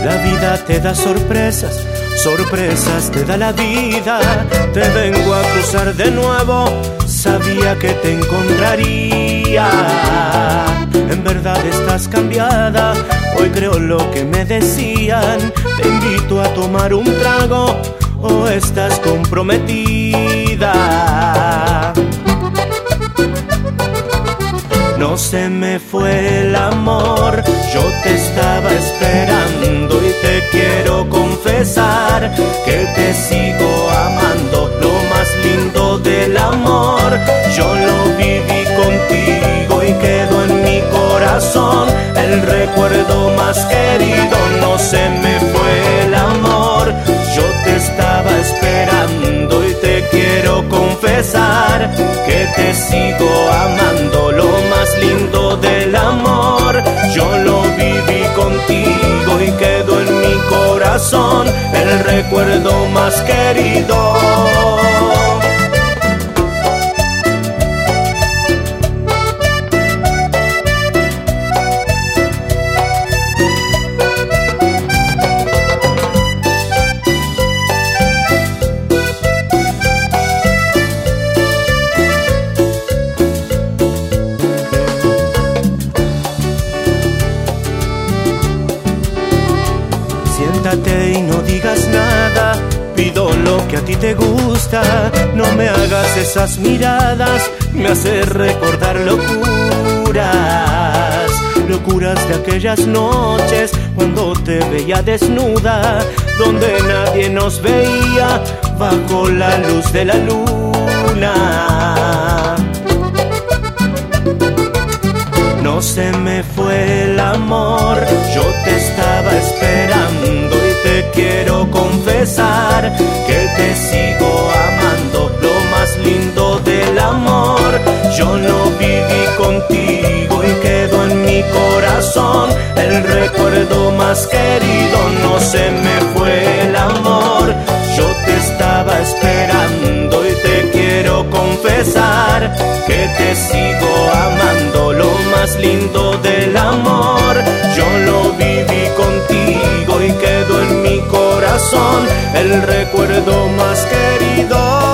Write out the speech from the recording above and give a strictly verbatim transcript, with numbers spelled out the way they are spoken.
La vida te da sorpresas, sorpresas te da la vida. Te vengo a cruzar de nuevo, sabía que te encontraría. En verdad estás cambiada, hoy creo lo que me decían. Te invito a tomar un trago o estás comprometida. No se me fue el amor, yo te estaba esperando y te quiero confesar que te sigo amando, lo más lindo del amor. Yo lo viví contigo y quedó en mi corazón el recuerdo más querido. No se me fue el amor, yo te estaba esperando y te quiero confesar que te sigo amando, lo más lindo del amor. Yo lo viví contigo y quedó en mi corazón el recuerdo más querido. Siéntate y no digas nada, pido lo que a ti te gusta. No me hagas esas miradas, me haces recordar locuras. Locuras de aquellas noches cuando te veía desnuda, donde nadie nos veía bajo la luz de la luna. No se me fue el amor, yo te estaba esperando y te quiero confesar que te sigo amando, lo más lindo del amor. Yo lo viví contigo y quedó en mi corazón el recuerdo más querido. No se me fue el amor, yo te estaba esperando y te quiero confesar que te sigo amando, lo más lindo del amor. Yo lo viví contigo y quedó en mi corazón el recuerdo más querido.